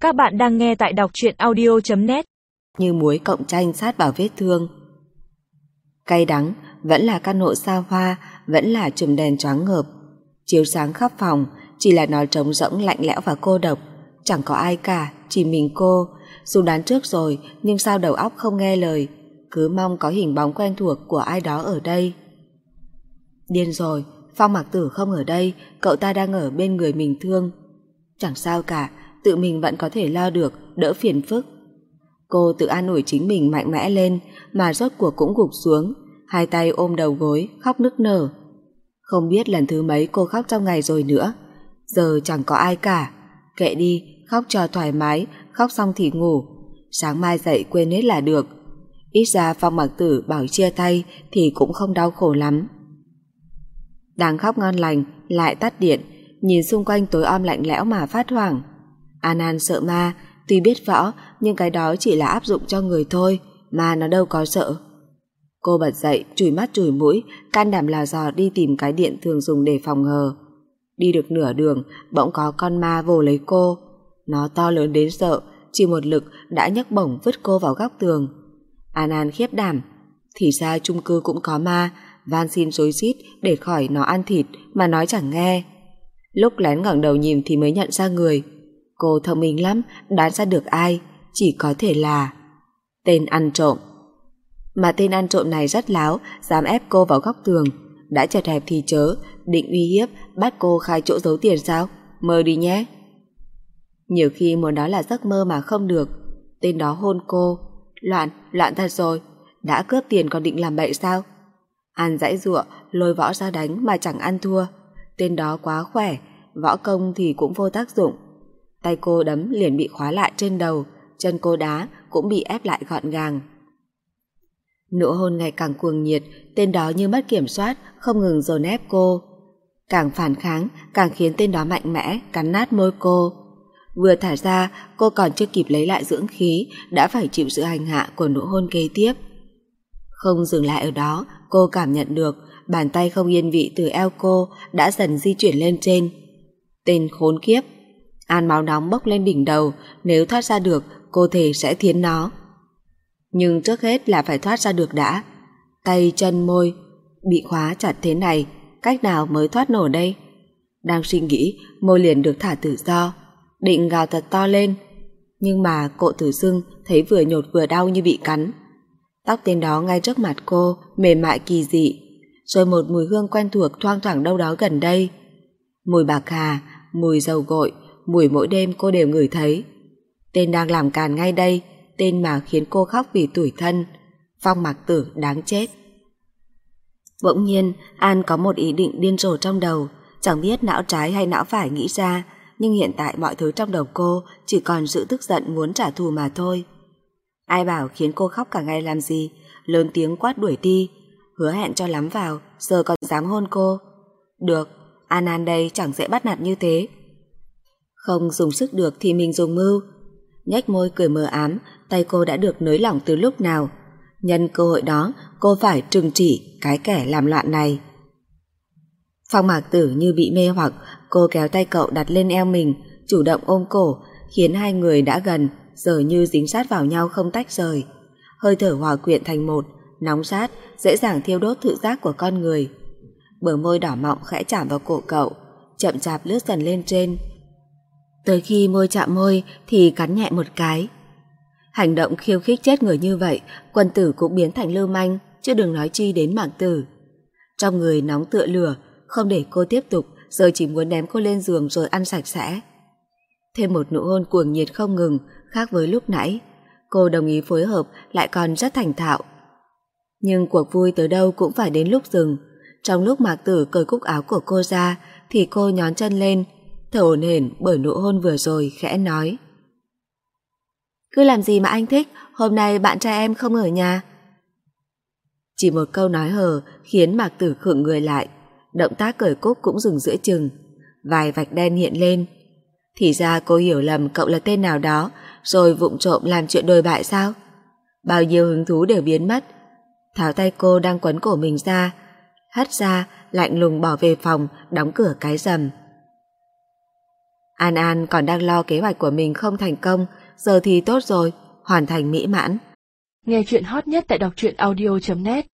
Các bạn đang nghe tại đọc truyện audio.net. Như muối cộng chanh sát vào vết thương. Cay đắng, vẫn là căn hộ xa hoa, vẫn là chùm đèn choáng ngợp, chiếu sáng khắp phòng, chỉ là nó trống rỗng lạnh lẽo và cô độc. Chẳng có ai cả, chỉ mình cô. Dù đoán trước rồi, nhưng sao đầu óc không nghe lời, cứ mong có hình bóng quen thuộc của ai đó ở đây. Điên rồi, Phong Mạc Tử không ở đây, cậu ta đang ở bên người mình thương. Chẳng sao cả, tự mình vẫn có thể lo được, đỡ phiền phức. Cô tự an ủi chính mình mạnh mẽ lên, mà rốt cuộc cũng gục xuống, hai tay ôm đầu gối, khóc nức nở. Không biết lần thứ mấy cô khóc trong ngày rồi nữa. Giờ chẳng có ai cả. Kệ đi, khóc cho thoải mái, khóc xong thì ngủ. Sáng mai dậy quên hết là được. Ít ra Phong Mạc Tử bảo chia tay thì cũng không đau khổ lắm. Đang khóc ngon lành, lại tắt điện, nhìn xung quanh tối om lạnh lẽo mà phát hoảng. An An sợ ma, tuy biết võ, nhưng cái đó chỉ là áp dụng cho người thôi, mà nó đâu có sợ. Cô bật dậy, chùi mắt chùi mũi, can đảm là dò đi tìm cái điện thường dùng để phòng hờ. Đi được nửa đường, bỗng có con ma vồ lấy cô. Nó to lớn đến sợ, chỉ một lực đã nhấc bổng vứt cô vào góc tường. An An khiếp đảm, thì ra chung cư cũng có ma, van xin rối rít để khỏi nó ăn thịt mà nói chẳng nghe. Lúc lén ngẩng đầu nhìn thì mới nhận ra người. Cô thông minh lắm, đoán ra được ai, chỉ có thể là tên ăn trộm. Mà tên ăn trộm này rất láo, dám ép cô vào góc tường. Đã chật hẹp thì chớ, định uy hiếp bắt cô khai chỗ giấu tiền sao? Mơ đi nhé. Nhiều khi muốn đó là giấc mơ mà không được. Tên đó hôn cô. Loạn thật rồi. Đã cướp tiền còn định làm bậy sao? An giãy giụa, lôi võ ra đánh mà chẳng ăn thua. Tên đó quá khỏe, võ công thì cũng vô tác dụng. Tay cô đấm liền bị khóa lại trên đầu, chân cô đá cũng bị ép lại gọn gàng. Nụ hôn ngày càng cuồng nhiệt, tên đó như mất kiểm soát, không ngừng dồn ép cô. Càng phản kháng, càng khiến tên đó mạnh mẽ, cắn nát môi cô. Vừa thả ra, cô còn chưa kịp lấy lại dưỡng khí, đã phải chịu sự hành hạ của nụ hôn kế tiếp. Không dừng lại ở đó, cô cảm nhận được bàn tay không yên vị từ eo cô đã dần di chuyển lên trên. Tên khốn kiếp! An máu nóng bốc lên đỉnh đầu, nếu thoát ra được, cô thề sẽ thiến nó. Nhưng trước hết là phải thoát ra được đã. Tay, chân, môi bị khóa chặt thế này, cách nào mới thoát nổi đây? Đang suy nghĩ, môi liền được thả tự do, định gào thật to lên. Nhưng mà cô tự dưng thấy vừa nhột vừa đau như bị cắn. Tóc tên đó ngay trước mặt cô, mềm mại kỳ dị, rồi một mùi hương quen thuộc thoang thoảng đâu đó gần đây. Mùi bạc hà, mùi dầu gội, mùi mỗi đêm cô đều ngửi thấy. Tên đang làm càn ngay đây, tên mà khiến cô khóc vì tủi thân. Phong Mạc Tử đáng chết. Bỗng nhiên, An có một ý định điên rồ trong đầu, chẳng biết não trái hay não phải nghĩ ra, nhưng hiện tại mọi thứ trong đầu cô chỉ còn sự tức giận muốn trả thù mà thôi. Ai bảo khiến cô khóc cả ngày làm gì, lớn tiếng quát đuổi đi, hứa hẹn cho lắm vào, giờ còn dám hôn cô. Được, An An đây chẳng dễ bắt nạt như thế. Không dùng sức được thì mình dùng mưu. Nhếch môi cười mờ ám, tay cô đã được nới lỏng từ lúc nào. Nhân cơ hội đó, cô phải trừng trị cái kẻ làm loạn này. Phong Mạc Tử như bị mê hoặc, cô kéo tay cậu đặt lên eo mình, chủ động ôm cổ, khiến hai người đã gần, giờ như dính sát vào nhau không tách rời. Hơi thở hòa quyện thành một, nóng rát, dễ dàng thiêu đốt thự giác của con người. Bờ môi đỏ mọng khẽ chạm vào cổ cậu, chậm chạp lướt dần lên trên. Tới khi môi chạm môi thì cắn nhẹ một cái. Hành động khiêu khích chết người như vậy, Quân Tử cũng biến thành lưu manh, chứ đừng nói chi đến Mạc Tử. Trong người nóng tựa lửa, không để cô tiếp tục, giờ chỉ muốn ném cô lên giường rồi ăn sạch sẽ. Thêm một nụ hôn cuồng nhiệt không ngừng, khác với lúc nãy. Cô đồng ý phối hợp, lại còn rất thành thạo. Nhưng cuộc vui tới đâu cũng phải đến lúc dừng. Trong lúc Mạc Tử cởi cúc áo của cô ra, thì cô nhón chân lên, thở hổn hển bởi nụ hôn vừa rồi, khẽ nói: Cứ làm gì mà anh thích, hôm nay bạn trai em không ở nhà. Chỉ một câu nói hờ khiến Mạc Tử khựng người lại, động tác cởi cúc cũng dừng giữa chừng. Vài vạch đen hiện lên. Thì ra cô hiểu lầm cậu là tên nào đó, rồi vụng trộm làm chuyện đồi bại sao? Bao nhiêu hứng thú đều biến mất. Tháo tay cô đang quấn cổ mình ra, hất ra, lạnh lùng bỏ về phòng, đóng cửa cái rầm. An An còn đang lo kế hoạch của mình không thành công, giờ thì tốt rồi, hoàn thành mỹ mãn. Nghe chuyện hot nhất tại đọc truyện audio.net